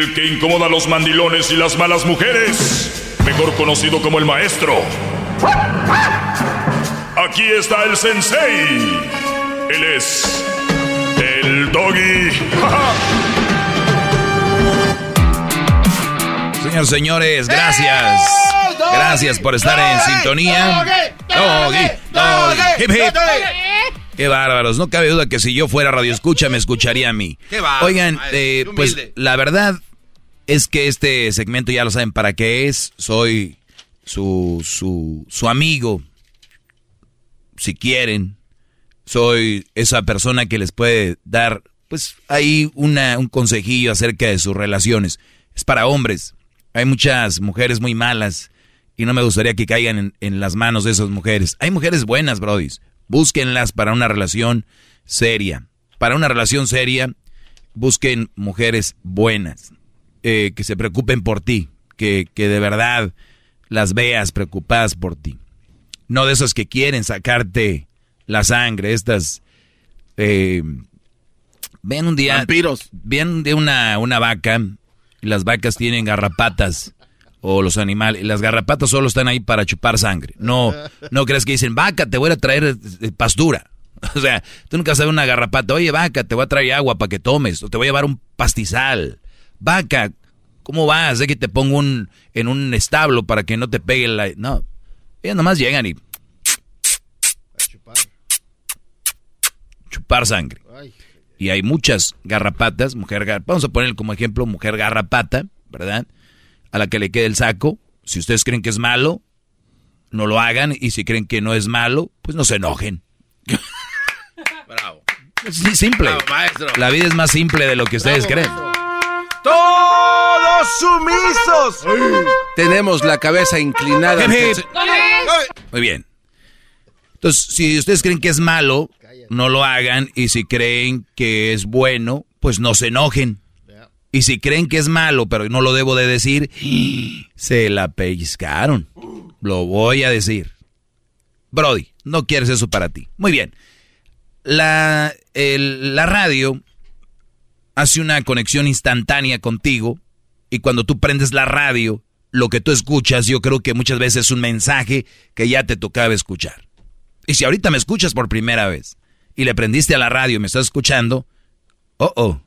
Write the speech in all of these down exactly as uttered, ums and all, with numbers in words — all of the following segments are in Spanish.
El que incomoda a los mandilones y las malas mujeres, mejor conocido como el maestro. Aquí está el sensei. Él es el Doggy. Señores, señores, gracias. Gracias por estar en sintonía. Doggy, Doggy, hip hip. Qué bárbaros, no cabe duda que si yo fuera radio escucha me escucharía a mí. Oigan, eh, pues la verdad es que este segmento ya lo saben para qué es. Soy su, su, su amigo, si quieren. Soy esa persona que les puede dar, pues, ahí una, un consejillo acerca de sus relaciones. Es para hombres. Hay muchas mujeres muy malas y no me gustaría que caigan en, en las manos de esas mujeres. Hay mujeres buenas, brodis. Búsquenlas para una relación seria. Para una relación seria, busquen mujeres buenas, eh, que se preocupen por ti, que, que de verdad las veas preocupadas por ti. No de esas que quieren sacarte la sangre, estas... Eh, ven un día... Vampiros. Ven de una, una vaca, y las vacas tienen garrapatas, o los animales, y las garrapatas solo están ahí para chupar sangre. No, no crees que dicen, vaca, te voy a traer pastura. O sea, tú nunca sabes una garrapata, oye, vaca, te voy a traer agua para que tomes, o te voy a llevar un pastizal. Vaca, ¿cómo vas? De que te pongo un, en un establo para que no te pegue la... No, ellas nomás llegan y... A chupar. Chupar sangre. Ay. Y hay muchas garrapatas, mujer gar... vamos a poner como ejemplo mujer garrapata, ¿verdad? A la que le quede el saco. Si ustedes creen que es malo, no lo hagan. Y si creen que no es malo, pues no se enojen. Bravo. Es simple. Bravo, maestro. La vida es más simple de lo que ustedes Bravo, creen. maestro. ¡Todos sumisos! Tenemos la cabeza inclinada. Hip, hip. Muy bien. Entonces, si ustedes creen que es malo, no lo hagan. Y si creen que es bueno, pues no se enojen. Y si creen que es malo, pero no lo debo de decir, se la pellizcaron. Lo voy a decir. Brody, no quieres eso para ti. Muy bien. La, el, la radio hace una conexión instantánea contigo. Y cuando tú prendes la radio, lo que tú escuchas, yo creo que muchas veces es un mensaje que ya te tocaba escuchar. Y si ahorita me escuchas por primera vez y le prendiste a la radio y me estás escuchando, oh, oh.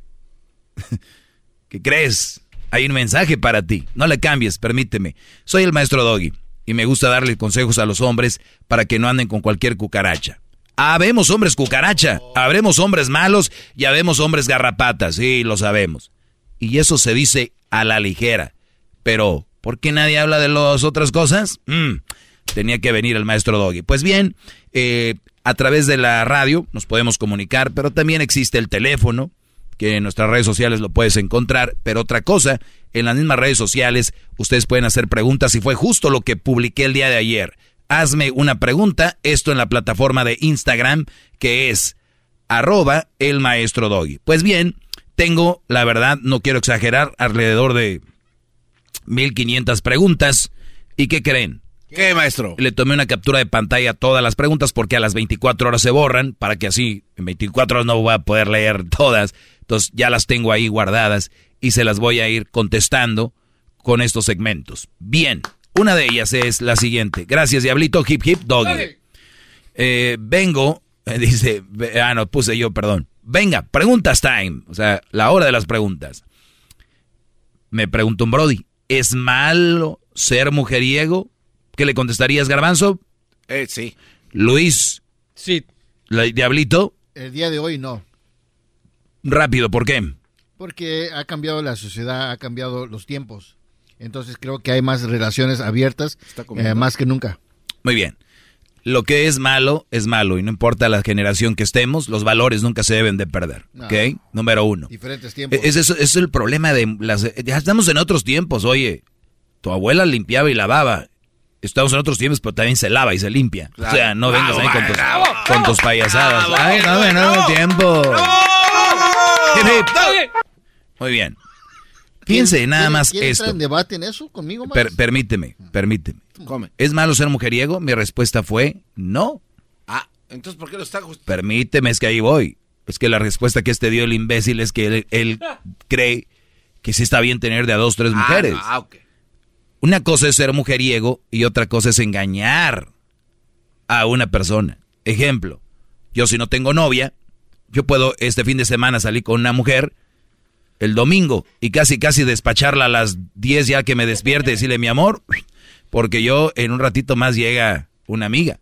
¿Qué crees? Hay un mensaje para ti. No le cambies, permíteme. Soy el maestro Doggy y me gusta darle consejos a los hombres para que no anden con cualquier cucaracha. Habemos hombres cucaracha, habremos hombres malos y habemos hombres garrapatas, sí, lo sabemos. Y eso se dice a la ligera. Pero, ¿por qué nadie habla de las otras cosas? Mm, tenía que venir el maestro Doggy. Pues bien, eh, a través de la radio nos podemos comunicar, pero también existe el teléfono, que en nuestras redes sociales lo puedes encontrar. Pero otra cosa, en las mismas redes sociales ustedes pueden hacer preguntas y fue justo lo que publiqué el día de ayer. Hazme una pregunta, esto en la plataforma de Instagram, que es arroba el maestro Doggy. Pues bien, tengo, la verdad, no quiero exagerar, alrededor de mil quinientas preguntas. ¿Y qué creen? ¿Qué, maestro? Le tomé una captura de pantalla a todas las preguntas porque a las veinticuatro horas se borran, para que así en veinticuatro horas no voy a poder leer todas. Entonces ya las tengo ahí guardadas y se las voy a ir contestando con estos segmentos. Bien, una de ellas es la siguiente. Gracias, Diablito, hip hip Doggy. Eh, vengo, eh, dice, ah no, puse yo, perdón. Venga, preguntas time, o sea, la hora de las preguntas. Me preguntó un brody, ¿es malo ser mujeriego? ¿Qué le contestarías, Garbanzo? Eh, sí. Luis. Sí. La, Diablito. El día de hoy no. Rápido, ¿por qué? Porque ha cambiado la sociedad, ha cambiado los tiempos. Entonces creo que hay más relaciones abiertas, eh, más que nunca. Muy bien. Lo que es malo, es malo. Y no importa la generación que estemos, los valores nunca se deben de perder. No. ¿Ok? Número uno. Diferentes tiempos. Es, es, es el problema de las... Ya estamos en otros tiempos, oye. Tu abuela limpiaba y lavaba. Estamos en otros tiempos, pero también se lava y se limpia. Claro. O sea, no vengas ahí con tus, con tus payasadas. Bravo, Ay, no, no, no, tiempo. Hip, hip. Muy bien. Fíjense nada más ¿Quiere esto. entrar en debate en eso conmigo, Per, permíteme, permíteme. Come. ¿Es malo ser mujeriego? Mi respuesta fue no. Ah, entonces ¿por qué lo está justificando? Permíteme, es que ahí voy. Es que la respuesta que este dio el imbécil es que él, él cree que sí está bien tener de a dos, tres mujeres. Ah, no, okay. Una cosa es ser mujeriego y otra cosa es engañar a una persona. Ejemplo, yo si no tengo novia, yo puedo este fin de semana salir con una mujer el domingo y casi casi despacharla a las diez ya que me despierte y decirle mi amor, porque yo en un ratito más llega una amiga.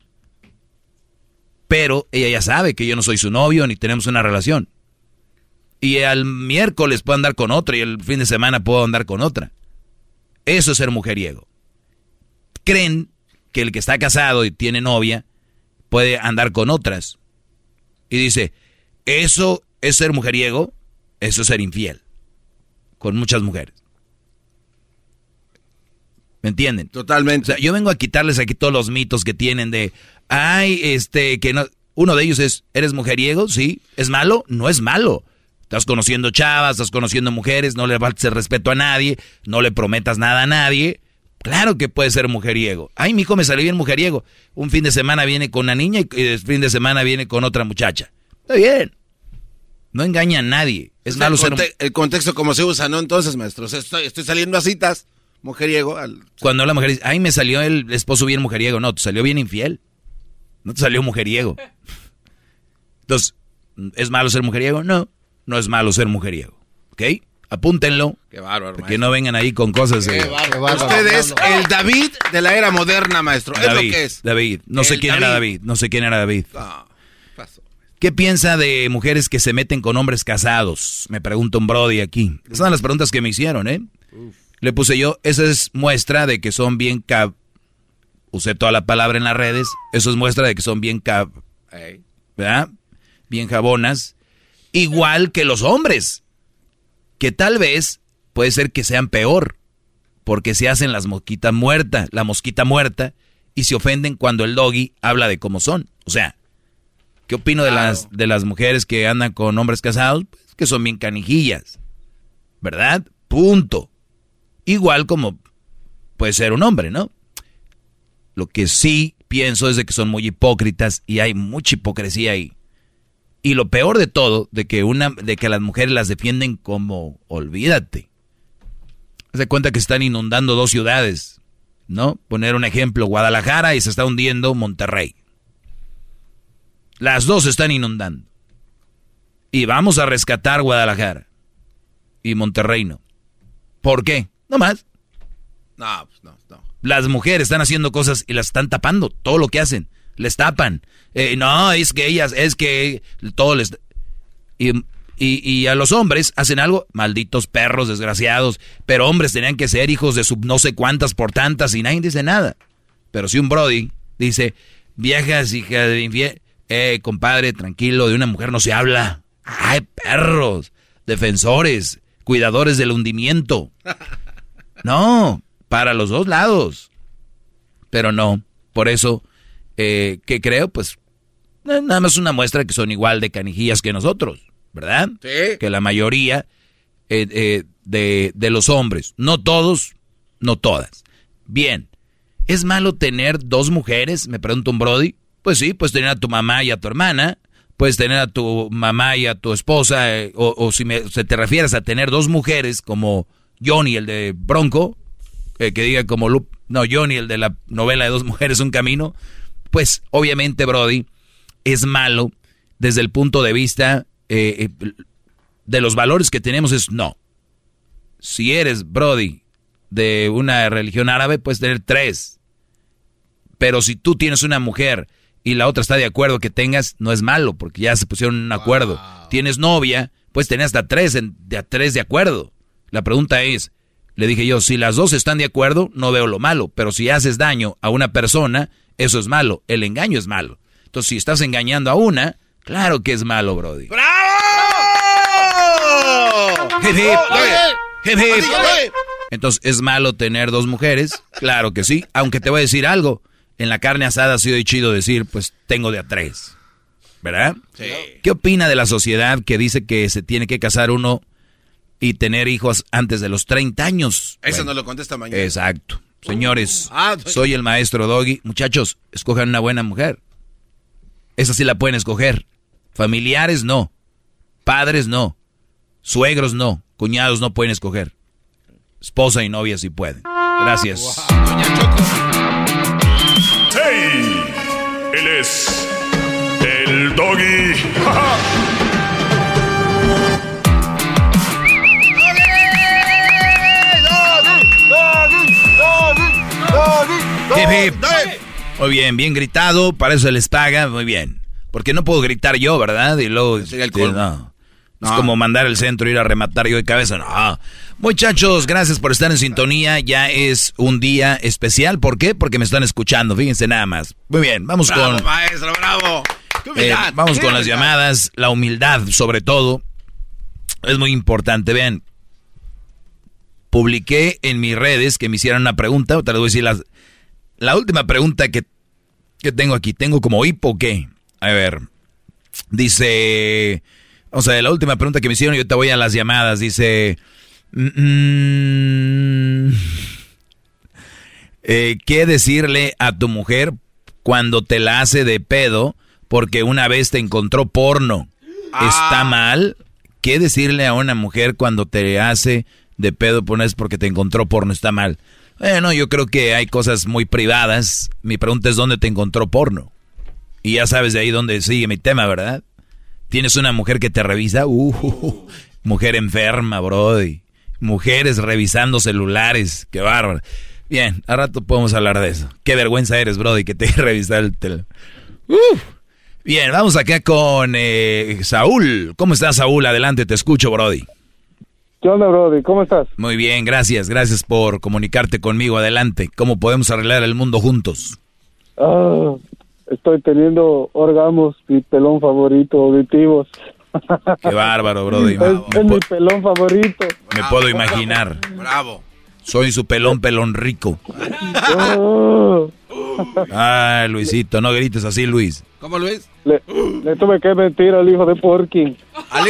Pero ella ya sabe que yo no soy su novio ni tenemos una relación. Y al miércoles puedo andar con otra y el fin de semana puedo andar con otra. Eso es ser mujeriego. Creen que el que está casado y tiene novia puede andar con otras. Y dice, ¿eso es ser mujeriego? Eso es ser infiel. Con muchas mujeres. ¿Me entienden? Totalmente. O sea, yo vengo a quitarles aquí todos los mitos que tienen de, ay, este, que no. Uno de ellos es, ¿eres mujeriego? Sí. ¿Es malo? No es malo. Estás conociendo chavas, estás conociendo mujeres, no le faltes el respeto a nadie, no le prometas nada a nadie. Claro que puede ser mujeriego. Ay, mi hijo me salió bien mujeriego. Un fin de semana viene con una niña y el fin de semana viene con otra muchacha. Está bien. No engaña a nadie. Es o sea, malo el ser... conte- el contexto como se usa, ¿no? Entonces, maestro, o sea, estoy, estoy saliendo a citas, mujeriego. Al... Cuando la mujer dice, ay, me salió el esposo bien mujeriego. No, te salió bien infiel. No te salió mujeriego. Entonces, ¿es malo ser mujeriego? No, no es malo ser mujeriego. ¿Ok? Apúntenlo. Qué bárbaro, Que no vengan ahí con cosas de... Qué bárbaro. Usted es el David de la era moderna, maestro. Es David, lo que es. David. No sé El quién era David. No sé quién era David. No, pasó. ¿Qué piensa de mujeres que se meten con hombres casados? Me pregunta un brody aquí. Esas son las preguntas que me hicieron, ¿eh? Uf. Le puse yo, esa es muestra de que son bien cab... Usé toda la palabra en las redes. Eso es muestra de que son bien cab... Hey. ¿Verdad? Bien jabonas. Igual que los hombres. Que tal vez puede ser que sean peor. Porque se hacen las mosquitas muertas, la mosquita muerta, y se ofenden cuando el doggy habla de cómo son. O sea, ¿qué opino de Claro. las, de las mujeres que andan con hombres casados? Pues que son bien canijillas. ¿Verdad? Punto. Igual como puede ser un hombre, ¿no? Lo que sí pienso es de que son muy hipócritas y hay mucha hipocresía ahí. Y lo peor de todo, de que una, de que las mujeres las defienden como, olvídate. Haz de cuenta que están inundando dos ciudades, ¿no? Poner un ejemplo, Guadalajara y se está hundiendo Monterrey. Las dos se están inundando. Y vamos a rescatar Guadalajara. Y Monterrey no. ¿Por qué? No más. No, pues no, no. Las mujeres están haciendo cosas y las están tapando. Todo lo que hacen, les tapan. Eh, no, es que ellas, es que todo les... Y, y, y a los hombres hacen algo, malditos perros, desgraciados. Pero hombres tenían que ser hijos de sub no sé cuántas por tantas y nadie dice nada. Pero si un brody dice, viejas, hija de infiel, eh, compadre, tranquilo, de una mujer no se habla. Ay, perros, defensores, cuidadores del hundimiento. No, para los dos lados. Pero no, por eso, eh, ¿qué creo? Pues nada más una muestra que son igual de canijillas que nosotros, ¿verdad? Sí. Que la mayoría eh, eh, de, de los hombres, no todos, no todas. Bien, ¿es malo tener dos mujeres? Me pregunta un brody. Pues sí, puedes tener a tu mamá y a tu hermana, puedes tener a tu mamá y a tu esposa, eh, o, o si me, si te refieres a tener dos mujeres como Johnny, el de Bronco, eh, que diga como Lup, no, Johnny, el de la novela de Dos Mujeres, Un Camino, pues obviamente, brody, es malo desde el punto de vista eh, eh, de los valores que tenemos, es no. Si eres, brody, de una religión árabe, puedes tener tres. Pero si tú tienes una mujer y la otra está de acuerdo que tengas, no es malo, porque ya se pusieron en un acuerdo. Wow. Tienes novia, puedes tener hasta tres, en, de a tres de acuerdo. La pregunta es, le dije yo, si las dos están de acuerdo, no veo lo malo. Pero si haces daño a una persona, eso es malo. El engaño es malo. Entonces, si estás engañando a una, claro que es malo, brody. ¡Bravo! Hip, hip. Hip, hip. Entonces, ¿es malo tener dos mujeres? Claro que sí. Aunque te voy a decir algo. En la carne asada ha sido chido decir, pues, tengo de a tres. ¿Verdad? Sí. ¿Qué opina de la sociedad que dice que se tiene que casar uno y tener hijos antes de los treinta años? Eso bueno, no lo contesta mañana. Exacto. Señores, Ah, soy el maestro Doggy. Muchachos, escojan una buena mujer. Esa sí la pueden escoger. Familiares no. Padres no. Suegros no. Cuñados no pueden escoger. Esposa y novia sí pueden. Gracias. Wow. Doña Choco. ¡Hey! Él es el Doggy. Hip, hip. Muy bien, bien gritado, para eso les paga, muy bien. Porque no puedo gritar yo, ¿verdad? Y luego... Sería el colmo. No. Es No. como mandar al centro, ir a rematar yo de cabeza. No. Muchachos, gracias por estar en sintonía. Ya es un día especial. ¿Por qué? Porque me están escuchando. Fíjense nada más. Muy bien, vamos Bravo, con... maestro, bravo. Qué eh, humildad, vamos qué con las humildad. llamadas. La humildad, sobre todo, es muy importante. Vean, publiqué en mis redes que me hicieran una pregunta. Te les voy a decir las... La última pregunta que, que tengo aquí. ¿Tengo como hipo o qué? A ver. Dice... O sea, la última pregunta que me hicieron, yo te voy a las llamadas. Dice... Mm, eh, ¿Qué decirle a tu mujer cuando te la hace de pedo porque una vez te encontró porno? Ah. ¿Está mal? ¿Qué decirle a una mujer cuando te hace de pedo por una vez porque te encontró porno? ¿Está mal? Bueno, yo creo que hay cosas muy privadas. Mi pregunta es ¿dónde te encontró porno? Y ya sabes de ahí dónde sigue mi tema, ¿verdad? ¿Tienes una mujer que te revisa? Uh, mujer enferma, brody. Mujeres revisando celulares. Qué bárbaro. Bien, a rato podemos hablar de eso. Qué vergüenza eres, brody, que te revisa el teléfono. Uh. Bien, vamos acá con eh, Saúl. ¿Cómo estás, Saúl? Adelante, te escucho, brody. ¿Qué onda, brody? ¿Cómo estás? Muy bien, gracias. Gracias por comunicarte conmigo. Adelante. ¿Cómo podemos arreglar el mundo juntos? Ah, estoy teniendo orgasmos, mi pelón favorito, auditivos. Qué bárbaro, brody. Es, Me, es me mi po- pelón favorito. me puedo imaginar. Bravo. Soy su pelón, pelón rico. Ah, Ah, Luisito, no grites así, Luis. ¿Cómo, Luis? le, le tuve que mentir al hijo de Porky Ali-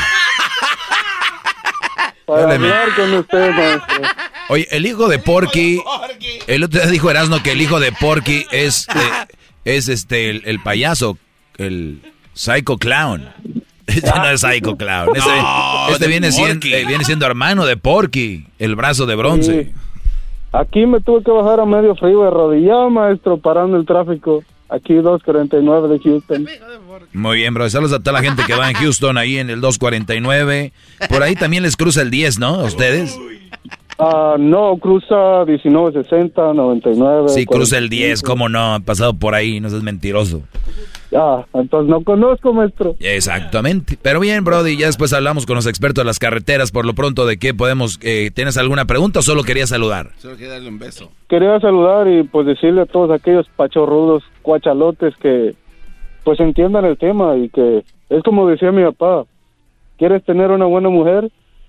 para Dale, hablar con usted, maestro. Oye, el hijo de Porky, el otro día dijo Erasmo que el hijo de Porky es, eh, es este, el, el payaso, el Psycho Clown. Este no es Psycho Clown. Este, No, este de viene, siendo, Porky. eh, viene siendo hermano de Porky, el brazo de bronce. Sí. Aquí me tuve que bajar a medio frío de rodilla, maestro, parando el tráfico. Aquí dos cuarenta y nueve de Houston. Muy bien, bro. Saludos a toda la gente que va en Houston, ahí en el dos cuarenta y nueve. Por ahí también les cruza el diez, ¿no? ¿A ustedes? Ah, no, cruza diecinueve sesenta, noventa y nueve. Sí, cruza el cuarenta y cinco. diez, ¿cómo no? Han pasado por ahí, no seas mentiroso. Ah, entonces no conozco, maestro. Exactamente. Pero bien, Brody, ya después hablamos con los expertos de las carreteras. Por lo pronto, ¿de qué podemos? Eh, ¿Tienes alguna pregunta o solo querías saludar? Solo quiero darle un beso. Quería saludar y pues decirle a todos aquellos pachorrudos, cuachalotes que pues entiendan el tema y que es como decía mi papá, ¿quieres tener una buena mujer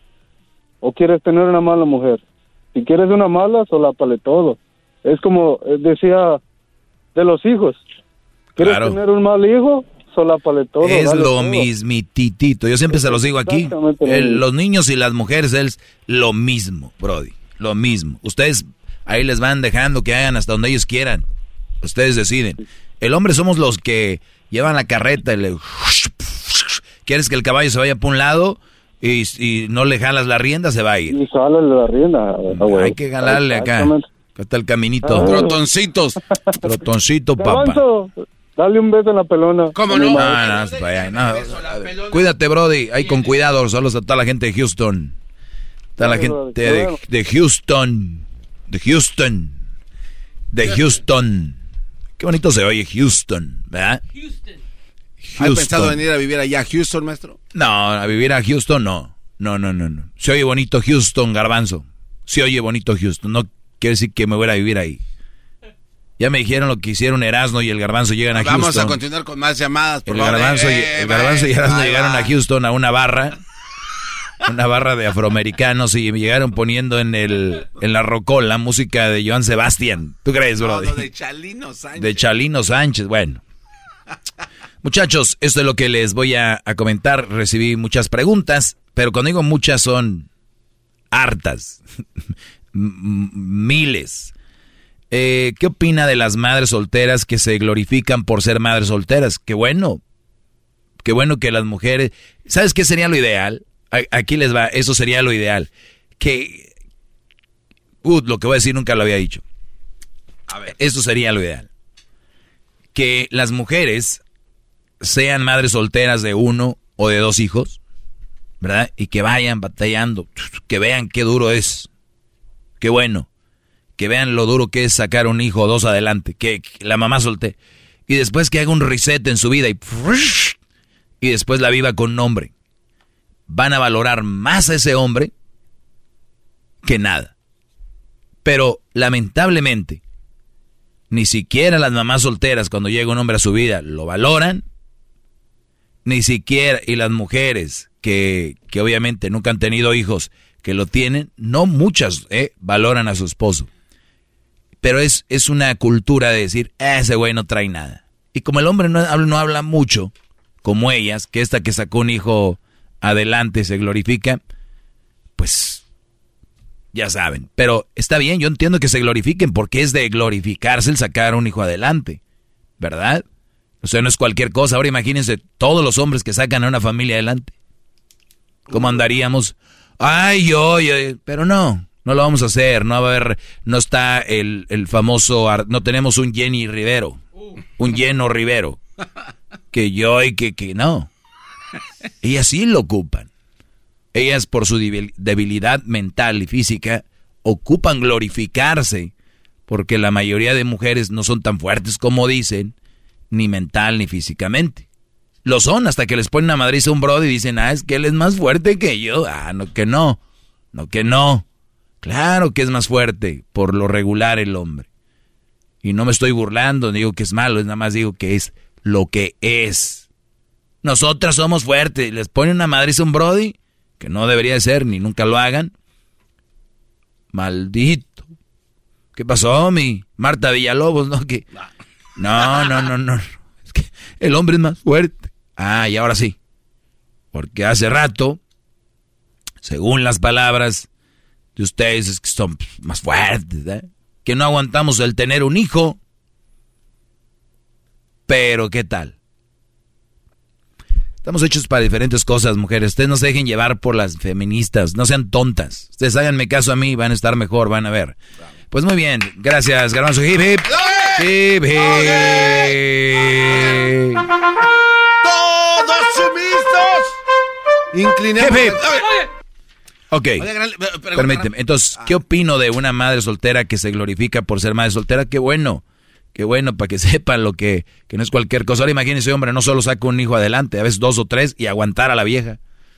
o quieres tener una mala mujer? Si quieres una mala, solápale todo. Es como eh, decía de los hijos, ¿quieres Claro. tener un mal hijo? Solápale todo. Es dale lo todo. mismititito. Yo siempre se los digo aquí. Exactamente lo El- mismo. los niños y las mujeres es lo mismo, Brody. Lo mismo. Ustedes ahí les van dejando que hagan hasta donde ellos quieran. Ustedes deciden. El hombre somos los que llevan la carreta y le... ¿Quieres que el caballo se vaya por un lado y, y no le jalas la rienda? Se va a ir. Y sálale la rienda. ah, güey. Hay que jalarle acá. Exactamente. Acá está el caminito. Ah. Trotoncitos. Trotoncito, papá. Garbanzo, dale un beso en la pelona. ¿Cómo A mi no? madre. No, no, es para allá, no. Cuídate, Brody. Ahí con cuidado. Saludos a toda la gente de Houston. Toda la Dale, gente Brody, de, claro. de Houston. De Houston. De Houston. Qué bonito se oye Houston, ¿verdad? ¿Has pensado venir a vivir allá a Houston, maestro? No, a vivir a Houston no. No, no, no, no. Se oye bonito Houston, Garbanzo. Se oye bonito Houston. No quiere decir que me voy a vivir ahí. Ya me dijeron lo que hicieron Erasmo y el Garbanzo llegan a Vamos Houston. a continuar con más llamadas. Por El favor. Garbanzo, y, Eh, el Garbanzo y Erasmo ahí llegaron va. a Houston a una barra. Una barra de afroamericanos y llegaron poniendo en el en la rocola música de Joan Sebastián. ¿Tú crees, No, bro? no, de Chalino Sánchez. De Chalino Sánchez. Bueno. Muchachos, esto es lo que les voy a, a comentar. Recibí muchas preguntas, pero cuando digo muchas son hartas. M- Miles. Eh, ¿Qué opina de las madres solteras que se glorifican por ser madres solteras? Qué bueno. Qué bueno que las mujeres... ¿Sabes qué sería lo ideal? aquí les va, eso sería lo ideal. Que, uh, lo que voy a decir nunca lo había dicho. A ver. Eso sería lo ideal. Que las mujeres sean madres solteras de uno o de dos hijos, ¿verdad? Y que vayan batallando, que vean qué duro es, qué bueno, que vean lo duro que es sacar un hijo o dos adelante, que, que la mamá soltera. Y después que haga un reset en su vida y, y después la viva con un hombre. Van a valorar más a ese hombre que nada. Pero lamentablemente, ni siquiera las mamás solteras cuando llega un hombre a su vida lo valoran. Ni siquiera, y las mujeres que, que obviamente nunca han tenido hijos, que lo tienen, no muchas eh, valoran a su esposo. Pero es, es una cultura de decir, ah, ese güey no trae nada. Y como el hombre no, no habla mucho, como ellas, que esta que sacó un hijo adelante se glorifica, pues ya saben. Pero está bien, yo entiendo que se glorifiquen, porque es de glorificarse el sacar un hijo adelante, ¿verdad? O sea, no es cualquier cosa. Ahora imagínense todos los hombres que sacan a una familia adelante. ¿Cómo andaríamos? Ay, yo, yo, pero no, no lo vamos a hacer. No va a haber, no está el, el famoso, no tenemos un Jenny Rivero, un Lleno Rivero, que yo y que, que no. Ellas sí lo ocupan. Ellas por su debilidad mental y física ocupan glorificarse, porque la mayoría de mujeres no son tan fuertes como dicen, ni mental ni físicamente. Lo son hasta que les ponen a madriza a un brody y dicen, ah, es que él es más fuerte que yo. Ah, no que no, no que no. Claro que es más fuerte, por lo regular el hombre. Y no me estoy burlando, no digo que es malo, es nada más digo que es lo que es. Nosotras somos fuertes, les ponen una madriza a un brody, que no debería de ser, ni nunca lo hagan. Maldito. ¿Qué pasó, mi Marta Villalobos? No, que... No, no, no, no. Es que el hombre es más fuerte. Ah, y ahora sí. Porque hace rato, según las palabras de ustedes, es que son más fuertes, ¿eh? Que no aguantamos el tener un hijo. Pero, ¿qué tal? Estamos hechos para diferentes cosas, mujeres. Ustedes no se dejen llevar por las feministas. No sean tontas. Ustedes háganme caso a mí, van a estar mejor, van a ver. Pues muy bien. Gracias, Garbanzo. Hip, hip. Hip, hip. ¡Todos sumisos! Inclinemos. Hip, hip. Ok, permíteme. Entonces, ¿qué opino de una madre soltera que se glorifica por ser madre soltera? Qué bueno, qué bueno, para que sepan lo que, que no es cualquier cosa. Ahora imagínense, hombre, no solo saca un hijo adelante, a veces dos o tres, y aguantar a la vieja.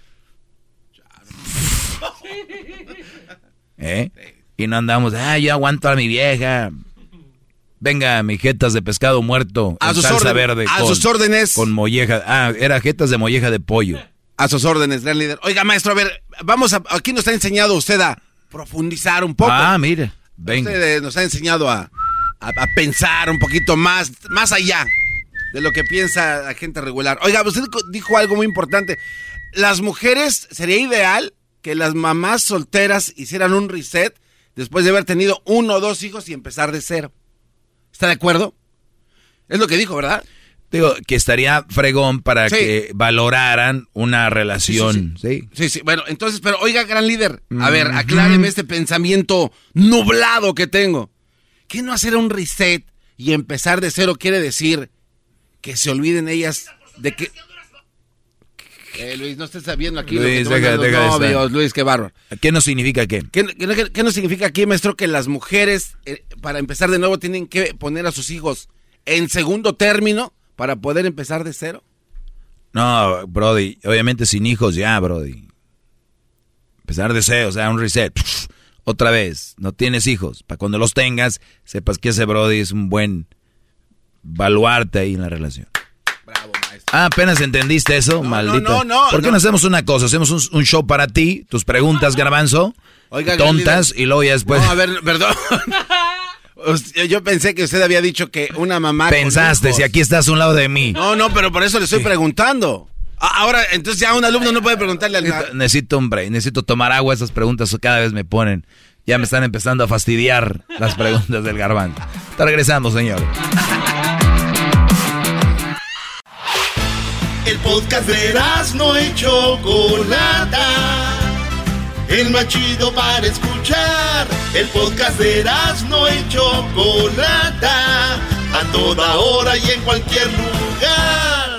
¿Eh? Y no andamos, ah, yo aguanto a mi vieja. Venga, mi jetas de pescado muerto, a en sus salsa orden, verde. A con, sus órdenes. Con molleja. Ah, era jetas de molleja de pollo. A sus órdenes, gran líder. Oiga, maestro, a ver, vamos a... Aquí nos ha enseñado usted a profundizar un poco. Ah, mire, venga. Usted nos ha enseñado a, a, a pensar un poquito más, más allá de lo que piensa la gente regular. Oiga, usted dijo algo muy importante. Las mujeres, sería ideal que las mamás solteras hicieran un reset después de haber tenido uno o dos hijos y empezar de cero. ¿Está de acuerdo? Es lo que dijo, ¿verdad? Digo, que estaría fregón para sí. que valoraran una relación. Sí sí, sí. sí, sí. Bueno, entonces, pero oiga, gran líder, a ver, acláreme este pensamiento nublado que tengo. ¿Qué no hacer un reset y empezar de cero quiere decir que se olviden ellas de que... Eh, Luis, no estés sabiendo aquí Luis, lo que deja, los deja novios, Luis, qué bárbaro. ¿Qué no significa qué? ¿Qué, qué, qué no significa aquí, maestro, que las mujeres, eh, para empezar de nuevo, tienen que poner a sus hijos en segundo término para poder empezar de cero? No, Brody, obviamente sin hijos ya, Brody. Empezar de cero, o sea, un reset. Pff, otra vez, no tienes hijos. Para cuando los tengas, sepas que ese Brody es un buen baluarte ahí en la relación. Bravo, maestro. Ah, apenas entendiste eso, no, maldito. No, no, no. ¿Por qué no, no hacemos una cosa? Hacemos un, un show para ti, tus preguntas, Garbanzo, Oiga, tontas, y luego ya después... No, a ver, perdón. Yo pensé que usted había dicho que una mamá... Pensaste, si aquí estás a un lado de mí. No, no, pero por eso le estoy sí. preguntando. Ahora, entonces ya un alumno no puede preguntarle al... Necesito, necesito un break, necesito tomar agua, esas preguntas cada vez me ponen... Ya me están empezando a fastidiar las preguntas del Garbanzo. Te regresamos, señores. El podcast de Erazno y Chocolata, el más chido para escuchar. El podcast de Erazno y Chocolata, a toda hora y en cualquier lugar.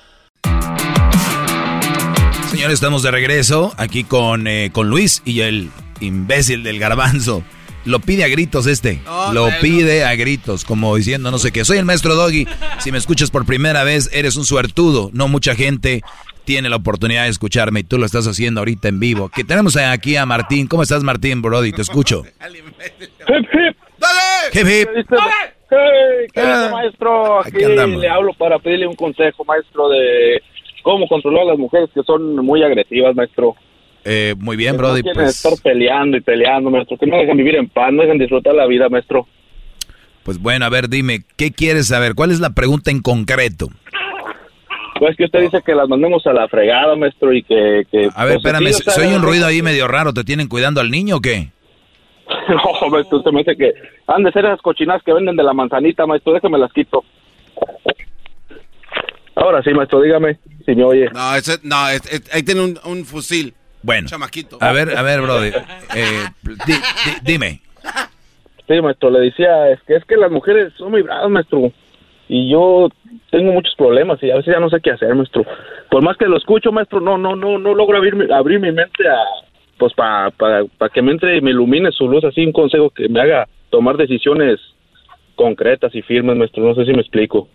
Señores, estamos de regreso aquí con, eh, con Luis y el imbécil del garbanzo. Lo pide a gritos este, oh, lo bueno. pide a gritos, como diciendo no sé qué. Soy el maestro Doggy, si me escuchas por primera vez, eres un suertudo. No mucha gente tiene la oportunidad de escucharme y tú lo estás haciendo ahorita en vivo. Que tenemos aquí a Martín. ¿Cómo estás, Martín, brody? Te escucho. Hip, hip. ¡Dale! Hip, hip. Hey, ¿qué dice, maestro? Aquí le hablo para pedirle un consejo, maestro, de cómo controlar a las mujeres que son muy agresivas, maestro. Eh, muy bien, que brody. No quieren pues... estar peleando y peleando, maestro. Que no dejan vivir en paz, no dejan disfrutar la vida, maestro. Pues bueno, a ver, dime, ¿qué quieres saber? ¿Cuál es la pregunta en concreto? Pues que usted dice que las mandemos a la fregada, maestro, y que... que a ver, pues, espérame, sí, o sea, ¿soy un ruido ahí medio raro? ¿Te tienen cuidando al niño o qué? No, maestro, usted me dice que han de ser esas cochinadas que venden de la manzanita, maestro. Déjame las quito. Ahora sí, maestro, dígame si me oye. No, ese, no es, es, ahí tiene un, un fusil. Bueno, chamaquito. A ver, a ver, brother. Eh, di, di, dime. Sí, maestro, le decía, es que es que las mujeres son muy bravas, maestro. Y yo tengo muchos problemas y a veces ya no sé qué hacer, maestro. Por más que lo escucho, maestro, no no no no logro abrir, abrir mi mente a pues para pa, pa que me entre y me ilumine su luz, así un consejo que me haga tomar decisiones concretas y firmes, maestro. No sé si me explico.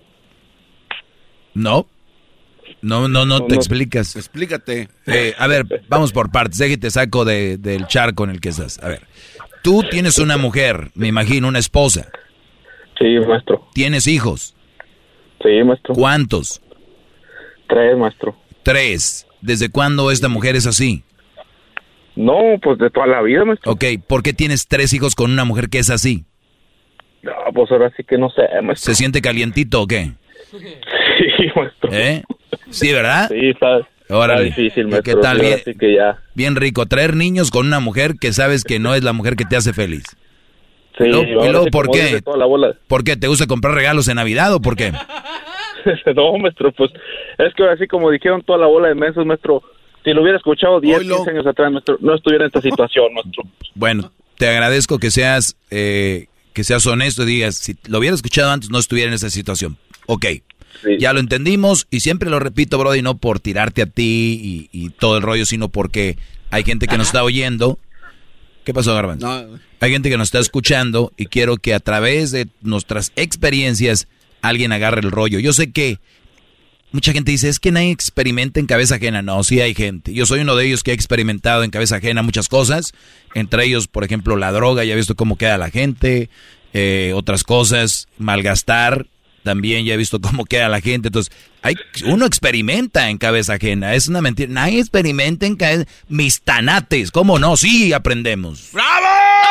No. No, no, no, no te no. explicas. Explícate. Eh, a ver, vamos por partes. Déjate, te saco de, del charco en el que estás. A ver, tú tienes una mujer, me imagino, una esposa. Sí, maestro. ¿Tienes hijos? Sí, maestro. ¿Cuántos? Tres, maestro. Tres. ¿Desde cuándo esta mujer es así? No, pues de toda la vida, maestro. Ok, ¿por qué tienes tres hijos con una mujer que es así? No, pues ahora sí que no sé, maestro. ¿Se siente calientito o qué? Sí, maestro. ¿Eh? Sí, ¿verdad? Sí, está, Órale. está difícil, maestro. ¿Qué tal? Sí, Bien, así que ya. bien rico, traer niños con una mujer que sabes que no es la mujer que te hace feliz. Sí, ¿Y luego, y luego sí, por qué? Toda la bola. ¿Por qué? ¿Te gusta comprar regalos en Navidad o por qué? No, maestro, pues es que así como dijeron toda la bola de meses, maestro, si lo hubiera escuchado diez, quince años atrás, maestro, no estuviera en esta situación, maestro. Bueno, te agradezco que seas eh, que seas honesto y digas, si lo hubiera escuchado antes no estuviera en esa situación. Ok, sí. Ya lo entendimos y siempre lo repito, Brody, no por tirarte a ti y, y todo el rollo, sino porque hay gente que nos está oyendo. ¿Qué pasó, Garbanzo? No. Hay gente que nos está escuchando y quiero que a través de nuestras experiencias alguien agarre el rollo. Yo sé que mucha gente dice, es que nadie experimenta en cabeza ajena. No, sí hay gente. Yo soy uno de ellos que ha experimentado en cabeza ajena muchas cosas. Entre ellos, por ejemplo, la droga. Ya he visto cómo queda la gente. Eh, otras cosas, malgastar. También ya he visto cómo queda la gente. Entonces, hay, uno experimenta en cabeza ajena. Es una mentira. Nadie experimenta en cabeza... Mis tanates. ¿Cómo no? Sí, aprendemos. ¡Bravo!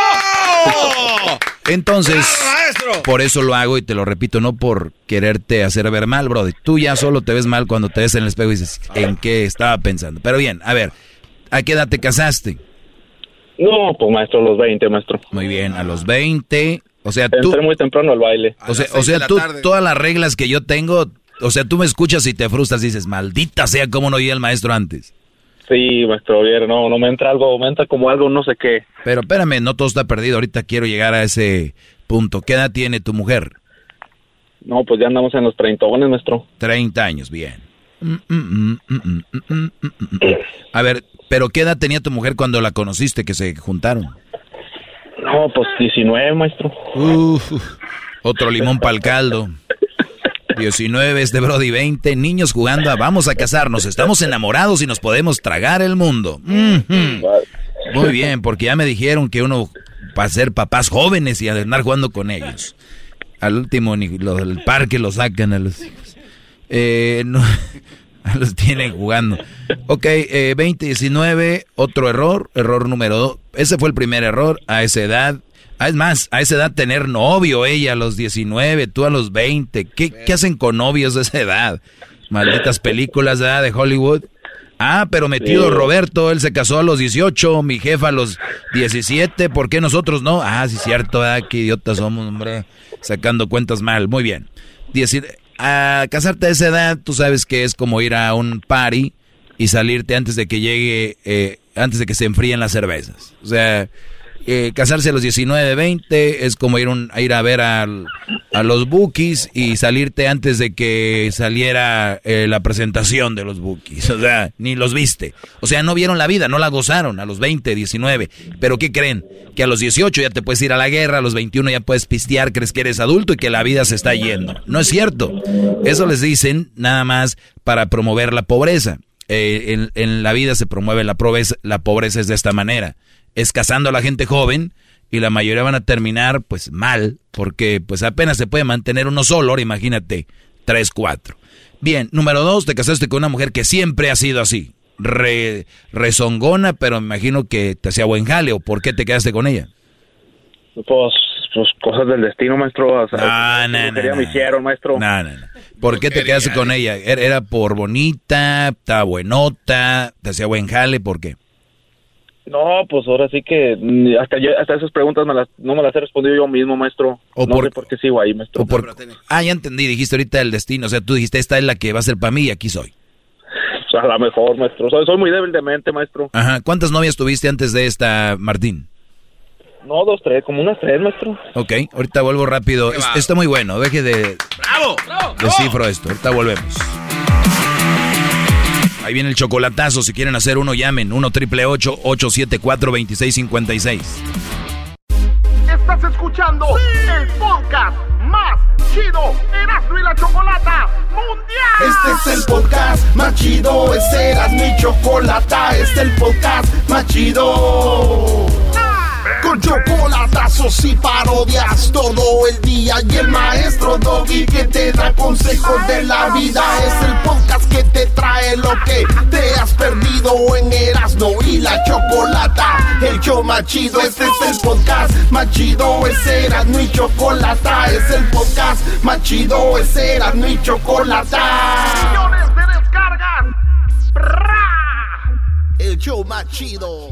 Entonces, ¡bravo, por eso lo hago y te lo repito, no por quererte hacer ver mal, brother. Tú ya solo te ves mal cuando te ves en el espejo y dices, ¿en qué estaba pensando? Pero bien, a ver, ¿a qué edad te casaste? No, pues maestro, a los veinte, maestro. Muy bien, a los veinte... O sea, tú... Entré muy temprano al baile. O sea, o sea tú, todas las reglas que yo tengo, o sea, tú me escuchas y te frustras y dices, maldita sea, ¿cómo no oí al maestro antes? Sí, maestro, bien, no, no me entra algo, me entra como algo no sé qué. Pero espérame, no todo está perdido, ahorita quiero llegar a ese punto. ¿Qué edad tiene tu mujer? No, pues ya andamos en los treintones, maestro. Treinta años, bien. Mm, mm, mm, mm, mm, mm, mm. A ver, ¿pero qué edad tenía tu mujer cuando la conociste, que se juntaron? No, pues diecinueve, maestro. Uf, otro limón para el caldo. diecinueve, este Brody, veinte. Niños jugando a vamos a casarnos. Estamos enamorados y nos podemos tragar el mundo. Mm-hmm. Muy bien, porque ya me dijeron que uno va a ser papás jóvenes y a andar jugando con ellos. Al último, ni lo del parque lo sacan a los hijos. Eh, no, los tienen jugando. Ok, eh, veinte, diecinueve, otro error, error número dos. Ese fue el primer error a esa edad. Ah, es más, a esa edad tener novio, ella a los diecinueve, tú a los veinte. ¿Qué, ¿qué hacen con novios de esa edad? Malditas películas de, de Hollywood. Ah, pero metido sí. Roberto, él se casó a los dieciocho, mi jefa a los diecisiete, ¿por qué nosotros no? Ah, sí, cierto, ah, qué idiotas somos, hombre, sacando cuentas mal. Muy bien. Dieci- a casarte a esa edad, tú sabes que es como ir a un party y salirte antes de que llegue eh, antes de que se enfríen las cervezas. O sea, eh, casarse a los diecinueve, veinte es como ir, un, a, ir a ver a, a los Bukis y salirte antes de que saliera eh, la presentación de los Bukis. O sea, ni los viste. O sea, no vieron la vida, no la gozaron a los veinte, diecinueve. Pero ¿qué creen? Que a los dieciocho ya te puedes ir a la guerra, a los veintiuno ya puedes pistear, crees que eres adulto y que la vida se está yendo. No es cierto. Eso les dicen nada más para promover la pobreza. Eh, en, en la vida se promueve la pobreza, la pobreza es de esta manera. Es casando a la gente joven y la mayoría van a terminar pues mal, porque pues apenas se puede mantener uno solo, ahora imagínate, tres, cuatro. Bien, número dos, te casaste con una mujer que siempre ha sido así, re, rezongona, pero me imagino que te hacía buen jale, ¿o por qué te quedaste con ella? Pues, pues cosas del destino, maestro. O sea, no, no, no, no, me hicieron, maestro. No, no, no. ¿Por qué te quedaste con ella? ¿Era por bonita, estaba buenota, te hacía buen jale, por qué? No, pues ahora sí que hasta yo, hasta esas preguntas me las, no me las he respondido yo mismo, maestro. O no por, sé por qué sigo ahí, maestro. O por, ah, ya entendí, dijiste ahorita el destino, o sea, tú dijiste, esta es la que va a ser para mí y aquí soy. O sea, a lo mejor, maestro. Soy, soy muy débil de mente, maestro. Ajá, ¿cuántas novias tuviste antes de esta, Martín? No, dos, tres, como unas tres, maestro. Ok, ahorita vuelvo rápido. Es, está muy bueno, deje de... ¡Bravo! ¡Bravo! Descifro esto, ahorita volvemos. Ahí viene el chocolatazo, si quieren hacer uno, llamen. uno triple ocho, ocho siete cuatro, dos seis cinco seis. Estás escuchando sí. el podcast más chido, Erasmo y la Chocolata Mundial. Este es el podcast más chido, este Erasmo y Chocolata, este es el podcast más chido. Con chocolatazos y parodias todo el día y el maestro Doggy que te da consejos de la vida. Es el podcast que te trae lo que te has perdido en Erasmo y la Chocolata. El show más chido, este es el podcast más chido, es Erasmo y Chocolata. Es el podcast más chido, es Erasmo y Chocolata. Millones de descargas. ¡Bra! El show más chido.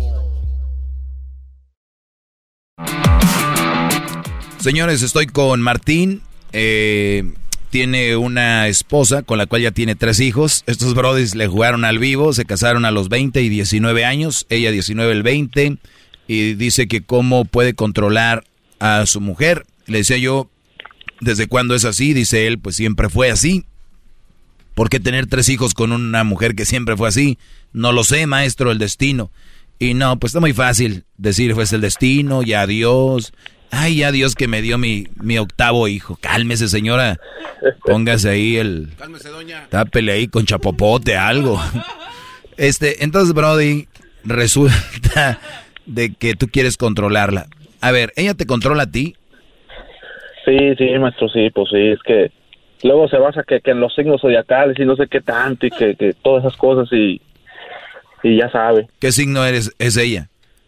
Señores, estoy con Martín, eh, tiene una esposa con la cual ya tiene tres hijos. Estos brodis le jugaron al vivo, se casaron a los veinte y diecinueve años, ella diecinueve, el veinte, y dice que cómo puede controlar a su mujer. Le decía yo, ¿desde cuándo es así? Dice él, pues siempre fue así. ¿Por qué tener tres hijos con una mujer que siempre fue así? No lo sé, maestro, el destino. Y no, pues está muy fácil decir, fue el destino, ya Dios... Ay, ya Dios que me dio mi, mi octavo hijo. Cálmese, señora. Póngase ahí el... Cálmese, doña. Tápele ahí con chapopote, algo. Este, entonces, Brody, resulta de que tú quieres controlarla. A ver, ¿ella te controla a ti? Sí, sí, maestro, sí, pues sí, es que luego se basa que, que en los signos zodiacales y no sé qué tanto y que, que todas esas cosas y, y ya sabe. ¿Qué signo eres, es ella?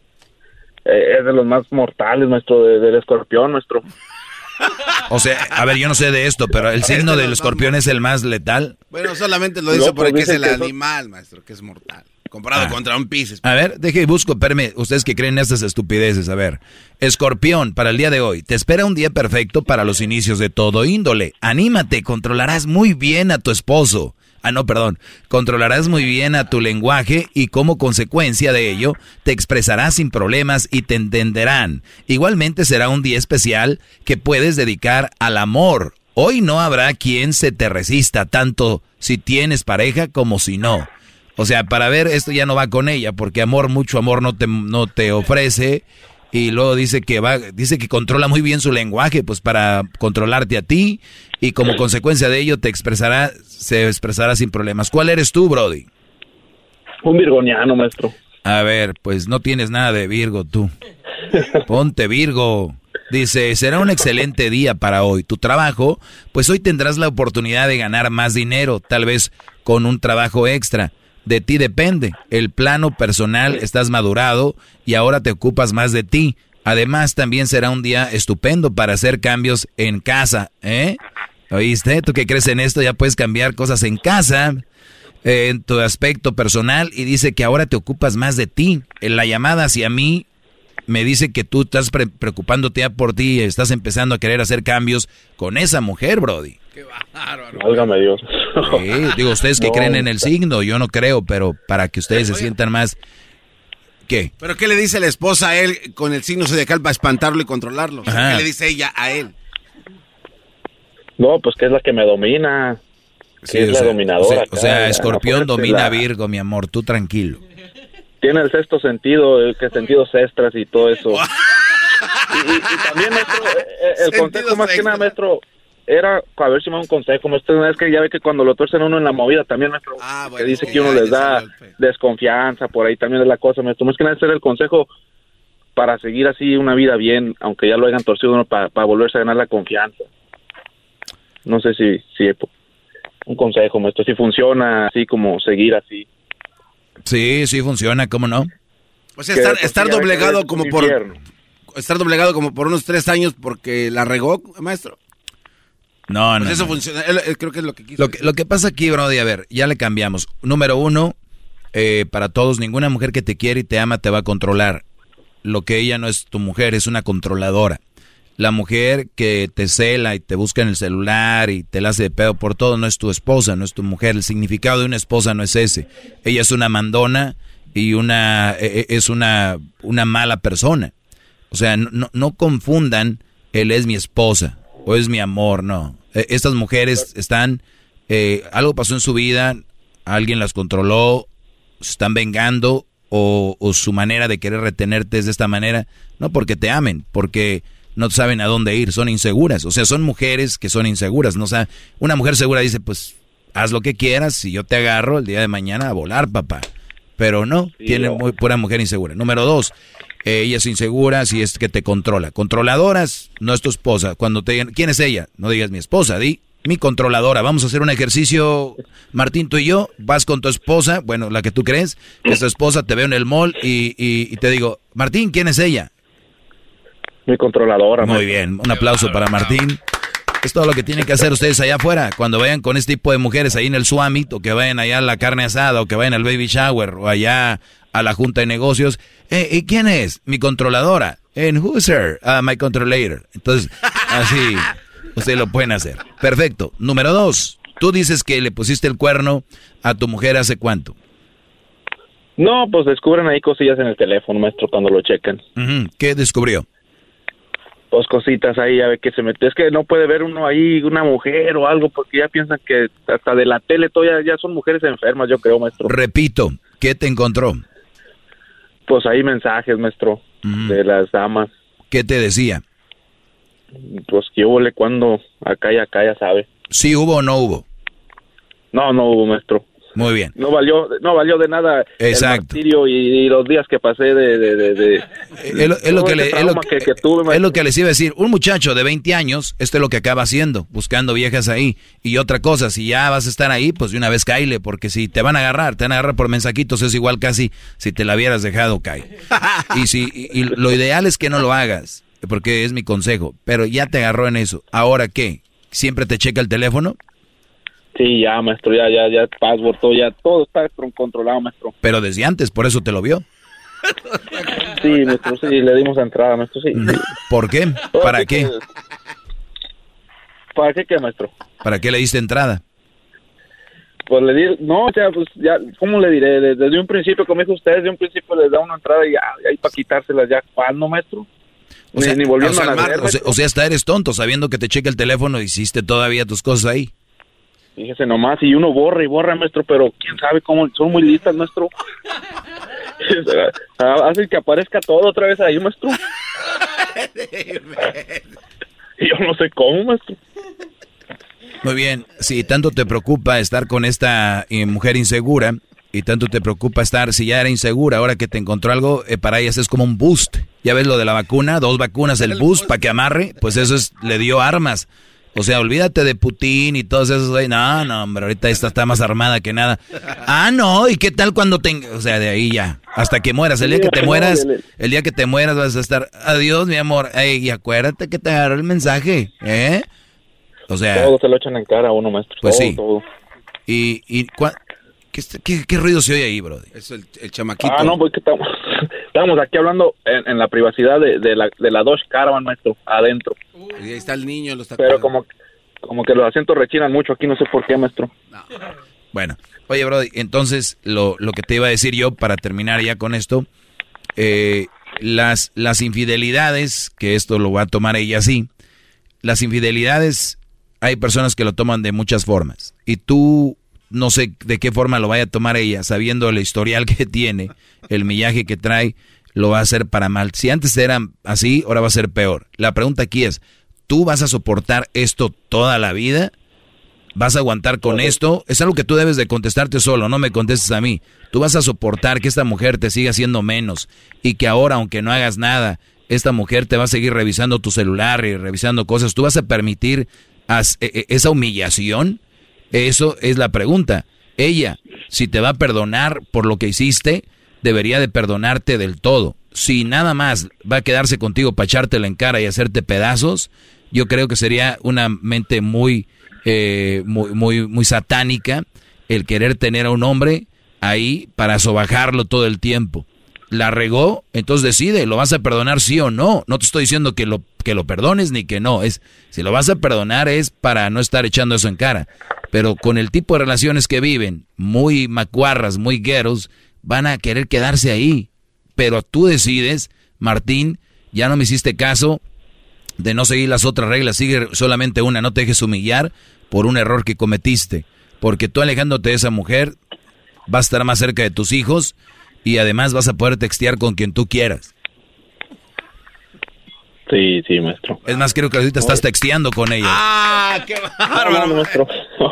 Eh, es de los más mortales, maestro, de, del escorpión, maestro. O sea, a ver, yo no sé de esto, pero el signo del escorpión es el más letal. Bueno, solamente lo dice no, porque es el animal, son... maestro, que es mortal. Comparado ah. contra un Piscis. A ver, deje y busco, espérame, ustedes que creen en estas estupideces, a ver. Escorpión, para el día de hoy, te espera un día perfecto para los inicios de todo índole. Anímate, controlarás muy bien a tu esposo. Ah, no, perdón. Controlarás muy bien a tu lenguaje y como consecuencia de ello te expresarás sin problemas y te entenderán. Igualmente será un día especial que puedes dedicar al amor. Hoy no habrá quien se te resista, tanto si tienes pareja como si no. O sea, para ver, esto ya no va con ella, porque amor, mucho amor no te, no te ofrece. Y luego dice que va, dice que controla muy bien su lenguaje, pues para controlarte a ti, y como consecuencia de ello te expresará, se expresará sin problemas. ¿Cuál eres tú, Brody? Un virgoniano, maestro. A ver, pues no tienes nada de Virgo tú. Ponte Virgo. Dice, será un excelente día para hoy. Tu trabajo, pues hoy tendrás la oportunidad de ganar más dinero, tal vez con un trabajo extra. De ti depende. El plano personal estás madurado y ahora te ocupas más de ti. Además, también será un día estupendo para hacer cambios en casa, ¿eh? ¿Oíste? Tú que crees en esto, ya puedes cambiar cosas en casa, eh, en tu aspecto personal, y dice que ahora te ocupas más de ti. En la llamada hacia mí me dice que tú estás pre- preocupándote ya por ti, estás empezando a querer hacer cambios con esa mujer, Brody. Qué bárbaro. Válgame Dios. Sí, digo, ustedes que no, creen en el signo, yo no creo, pero para que ustedes se sientan más... ¿Qué? ¿Pero qué le dice la esposa a él con el signo zodiacal para espantarlo y controlarlo? ¿Qué le dice ella a él? No, pues que es la que me domina. Sí, es o la sea, dominadora. O sea, acá, o sea la, Escorpión la domina la, Virgo, mi amor, tú tranquilo. Tiene el sexto sentido, el que sentidos extras y todo eso. y, y, y también, maestro, el consejo más que nada, maestro, era, a ver si me da un consejo, maestro, es que ya ve que cuando lo tuercen uno en la movida también, maestro, ah, bueno, que dice que uno les da desconfianza, por ahí también es la cosa, maestro, más que nada ese era el consejo para seguir así una vida bien, aunque ya lo hayan torcido uno, para pa volverse a ganar la confianza. No sé si, si un consejo, maestro, si funciona así como seguir así. Sí, sí funciona, ¿cómo no? O sea, estar, estar doblegado como por estar doblegado como por unos tres años porque la regó, maestro. No, pues no. eso no. funciona. Él, él creo que es lo que quiso. Lo que, lo que pasa aquí, Brody, a ver, ya le cambiamos. Número uno, eh, para todos, ninguna mujer que te quiere y te ama te va a controlar. Lo que ella no es tu mujer, es una controladora. La mujer que te cela y te busca en el celular y te la hace de pedo por todo no es tu esposa, no es tu mujer. El significado de una esposa no es ese. Ella es una mandona y una es una, una mala persona. O sea, no, no confundan él es mi esposa o es mi amor, no. Estas mujeres están, eh, algo pasó en su vida, alguien las controló, se están vengando o, o su manera de querer retenerte es de esta manera, no porque te amen, porque no saben a dónde ir, son inseguras. O sea, son mujeres que son inseguras, ¿no? O sea, una mujer segura dice, pues, haz lo que quieras, si yo te agarro el día de mañana a volar, papá. Pero no, sí, tiene no. Muy, pura mujer insegura. Número dos, eh, ella es insegura si es que te controla. Controladoras, no es tu esposa. Cuando te digan, ¿quién es ella? No digas mi esposa, di mi controladora. Vamos a hacer un ejercicio, Martín, tú y yo. Vas con tu esposa, bueno, la que tú crees, que es tu esposa, te veo en el mall y, y, y te digo, Martín, ¿quién es ella? Mi controladora. Muy bien, un aplauso para Martín. Es todo lo que tienen que hacer ustedes allá afuera. Cuando vayan con este tipo de mujeres ahí en el Summit, o que vayan allá a la carne asada, o que vayan al baby shower, o allá a la junta de negocios. Eh, ¿Y quién es? Mi controladora. ¿En who's her? Uh, my controller. Entonces, así ustedes lo pueden hacer. Perfecto. Número dos, tú dices que le pusiste el cuerno a tu mujer ¿hace cuánto? No, pues descubren ahí cosillas en el teléfono, maestro, cuando lo checan. Uh-huh. ¿Qué descubrió? Pues cositas ahí, a ver qué se mete. Es que no puede ver uno ahí, una mujer o algo, porque ya piensan que hasta de la tele todavía ya son mujeres enfermas, yo creo, maestro. Repito, ¿qué te encontró? Pues ahí mensajes, maestro, mm. de las damas. ¿Qué te decía? Pues que hubo le cuando acá y acá, ya sabe. ¿Sí hubo o no hubo? No, no hubo, maestro. Muy bien. No valió, no valió de nada. Exacto. El martirio y, y los días que pasé de... de, de, de es lo, es lo que, le, es lo que, que tuve, es lo que les iba a decir. Un muchacho de veinte años, esto es lo que acaba haciendo, buscando viejas ahí. Y otra cosa, si ya vas a estar ahí, pues de una vez cáile, porque si te van a agarrar, te van a agarrar por mensajitos, es igual casi si te la hubieras dejado caer. Y, si, y, y lo ideal es que no lo hagas, porque es mi consejo. Pero ya te agarró en eso. ¿Ahora qué? ¿Siempre te checa el teléfono? Sí, ya, maestro, ya, ya, ya, password, todo, ya, todo está controlado, maestro. Pero desde antes, por eso te lo vio. Sí, maestro, sí, le dimos entrada, maestro, sí. ¿Por qué? ¿Para qué? ¿Para qué qué, maestro? ¿Para qué le diste entrada? Pues le di, no, o sea, pues ya, ¿cómo le diré? Desde un principio, como dijo usted, desde un principio les da una entrada y ya, ahí para quitárselas ya, ¿cuándo, maestro? O sea, ni, ni volviendo o sea, a la o, sea, o sea, hasta eres tonto, sabiendo que te checa el teléfono, hiciste todavía tus cosas ahí. Fíjese nomás, y uno borra y borra, maestro, pero quién sabe cómo, son muy listas, maestro. Hacen que aparezca todo otra vez ahí, maestro. Y yo no sé cómo, maestro. Muy bien, si tanto te preocupa estar con esta eh, mujer insegura, y tanto te preocupa estar, si ya era insegura, ahora que te encontró algo, eh, para ellas es como un boost. Ya ves lo de la vacuna, dos vacunas, el boost para que amarre, pues eso es, le dio armas. O sea, olvídate de Putin y todos esos. No, no, hombre, ahorita esta está más armada que nada. Ah, no, ¿y qué tal cuando te...? O sea, de ahí ya, hasta que mueras. El día que te mueras, el día que te mueras vas a estar... Adiós, mi amor. Ey, y acuérdate que te agarró el mensaje, ¿eh? O sea... Todo se lo echan en cara a uno, maestro. Pues todo, sí. Todo. Y... y ¿qué, qué, ¿Qué ruido se oye ahí, brother? Es el, el chamaquito. Ah, no, pues que estamos, estamos aquí hablando en, en la privacidad de, de, la, de la Dodge Caravan, maestro, adentro. Y ahí está el niño, lo está Pero como, como que los asientos rechinan mucho aquí, no sé por qué, maestro. No. Bueno, oye, brother, entonces lo, lo que te iba a decir yo para terminar ya con esto, eh, las, las infidelidades, que esto lo va a tomar ella así, las infidelidades, hay personas que lo toman de muchas formas. Y tú, no sé de qué forma lo vaya a tomar ella, sabiendo el historial que tiene, el millaje que trae, lo va a hacer para mal. Si antes era así, ahora va a ser peor. La pregunta aquí es, ¿tú vas a soportar esto toda la vida? ¿Vas a aguantar con esto? Es algo que tú debes de contestarte solo, no me contestes a mí. Tú vas a soportar que esta mujer te siga haciendo menos y que ahora, aunque no hagas nada, esta mujer te va a seguir revisando tu celular y revisando cosas. ¿Tú vas a permitir as, e, esa humillación? Eso es la pregunta. Ella, si te va a perdonar por lo que hiciste, debería de perdonarte del todo. Si nada más va a quedarse contigo para echártela en cara y hacerte pedazos, yo creo que sería una mente muy, eh, muy, muy, muy satánica el querer tener a un hombre ahí para sobajarlo todo el tiempo. La regó, entonces decide, ¿lo vas a perdonar sí o no? No te estoy diciendo que lo, que lo perdones ni que no. Es, si lo vas a perdonar es para no estar echando eso en cara. Pero con el tipo de relaciones que viven, muy macuarras, muy ghettos, van a querer quedarse ahí. Pero tú decides, Martín, ya no me hiciste caso de no seguir las otras reglas, sigue solamente una, no te dejes humillar por un error que cometiste. Porque tú alejándote de esa mujer, vas a estar más cerca de tus hijos y además vas a poder textear con quien tú quieras. Sí, sí, maestro. Es más, creo que ahorita estás texteando con ella. ¡Ah, qué bárbaro! No, maestro.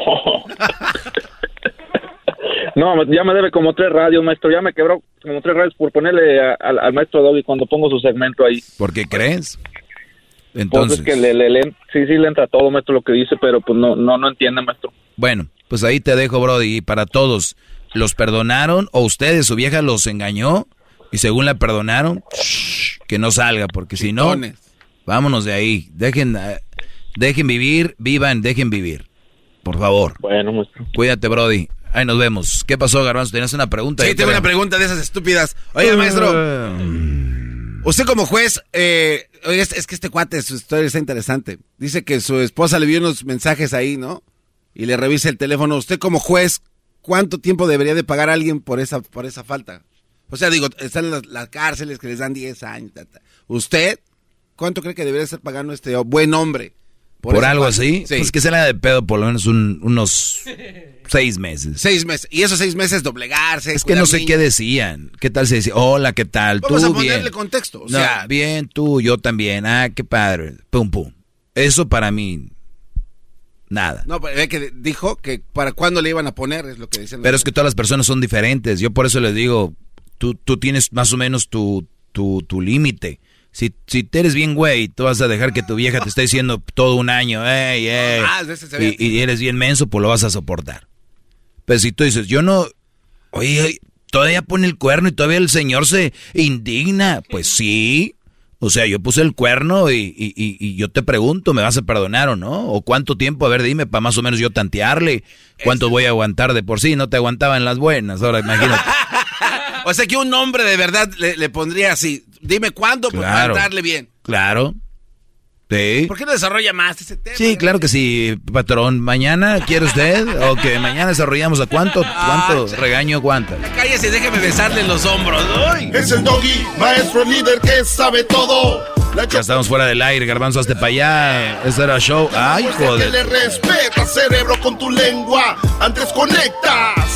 No, ya me debe como tres radios, maestro. Ya me quebró como tres radios por ponerle a, a, al maestro Doggy cuando pongo su segmento ahí. ¿Por qué crees? Entonces, pues es que le, le, le, sí, sí le entra todo, maestro, lo que dice, pero pues no, no, no entiende, maestro. Bueno, pues ahí te dejo, Brody. Y para todos, ¿los perdonaron o ustedes, su vieja los engañó? Y según la perdonaron, shh, que no salga, porque si no, vámonos de ahí. Dejen, dejen vivir, vivan, dejen vivir. Por favor. Bueno, maestro. Cuídate, Brody. Ahí nos vemos. ¿Qué pasó, Garbanzo? ¿Tenías una pregunta? Sí, tengo una pregunta de esas estúpidas. Oye, maestro, usted como juez, eh, oye, es, es que este cuate, su historia está interesante. Dice que su esposa le vio unos mensajes ahí, ¿no? Y le revisa el teléfono. Usted como juez, ¿cuánto tiempo debería de pagar a alguien por esa, por esa falta? O sea, digo, están las, las cárceles que les dan diez años. Ta, ta. ¿Usted cuánto cree que debería estar pagando este buen hombre? ¿Por, ¿Por algo falta? Así? Sí. Pues que se le da de pedo por lo menos un, unos seis meses. Seis meses. Y esos seis meses doblegarse. Es que no sé niños. Qué decían. ¿Qué tal se decía? Hola, ¿qué tal? Vamos tú, a ponerle bien. contexto. O no, sea, bien, tú, yo también. Ah, qué padre. Pum, pum. Eso para mí, nada. No, pero que dijo que para cuándo le iban a poner, es lo que dicen. Pero es que todas las personas son diferentes. Yo por eso les digo, tú, tú tienes más o menos tu, tu, tu límite. Si, si te eres bien güey, tú vas a dejar que tu vieja te esté diciendo todo un año, ey, ey, ah, y, y eres bien menso, pues lo vas a soportar. Pero si tú dices, yo no, oye, todavía pone el cuerno y todavía el señor se indigna, pues sí, o sea, yo puse el cuerno y, y, y, y yo te pregunto, ¿me vas a perdonar o no? ¿O cuánto tiempo? A ver, dime, para más o menos yo tantearle, ¿cuánto Eso. voy a aguantar de por sí? No te aguantaba en las buenas, ahora imagínate. O sea que un hombre de verdad le, le pondría así, dime cuándo claro, para darle bien. Claro. Sí. ¿Por qué no desarrolla más ese tema? Sí, claro que sí, patrón. ¿Mañana quiere usted? ¿O que mañana desarrollamos a cuánto? ¿Cuánto ah, regaño aguanta? Cállese y déjeme besarle los hombros. ¡Uy! Es el Doggy, maestro líder que sabe todo. La ya estamos fuera del aire, Garbanzo, hazte para allá. Este era show. Ay, joder. Que le respeta, cerebro, con tu lengua. Antes conectas.